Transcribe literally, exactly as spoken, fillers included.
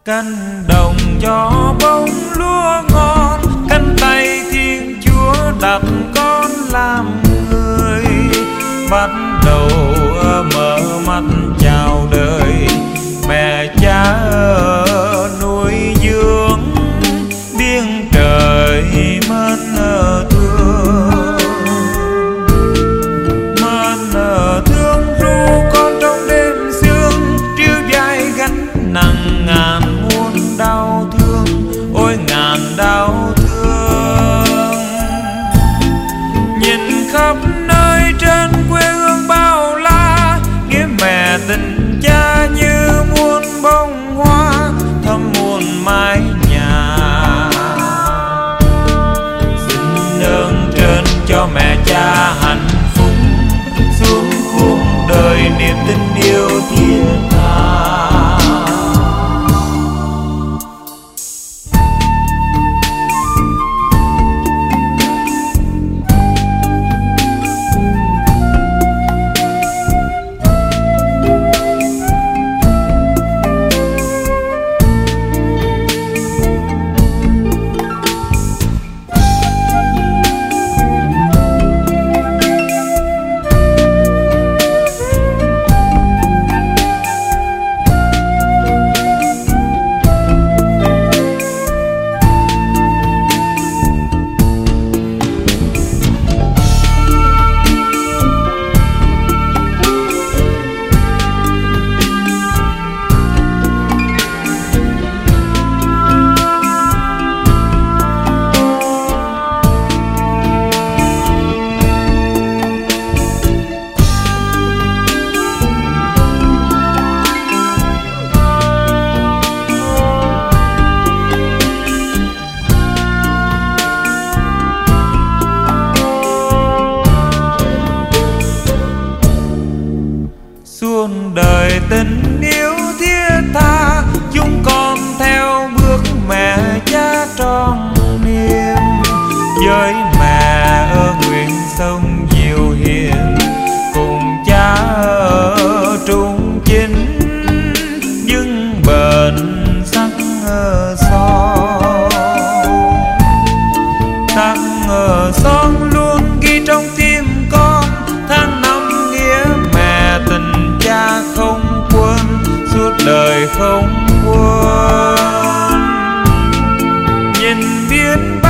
cánh đồng cho bông lúa ngon, cánh tay Thiên Chúa đặt con làm người, bắt đầu mở mắt chào đời. Mẹ cha nuôi dưỡng biên trời mến thương, mến thương ru con trong đêm sương, triêu dài gánh nặng ngàn muôn đau thương, ôi ngàn đau thương. Nhìn khắp nơi trên quê hương bao la, nghĩa mẹ tình cha như muôn bông hoa thắm muôn mái nhà. Xin ơn trên cho mẹ cha hạnh phúc, xuống cuộc đời niềm tin yêu thiết tha. Suôn đời tình yêu thiết tha, chúng con theo bước mẹ cha tròn niềm. Với mẹ ở nguyện sông diệu hiền, cùng cha ở trung chính, nhưng bền sắc son, sắc son luôn ghi trong tim con. Tháng năm nghĩa mẹ tình cha không quên, suốt đời không quên. Nhìn biên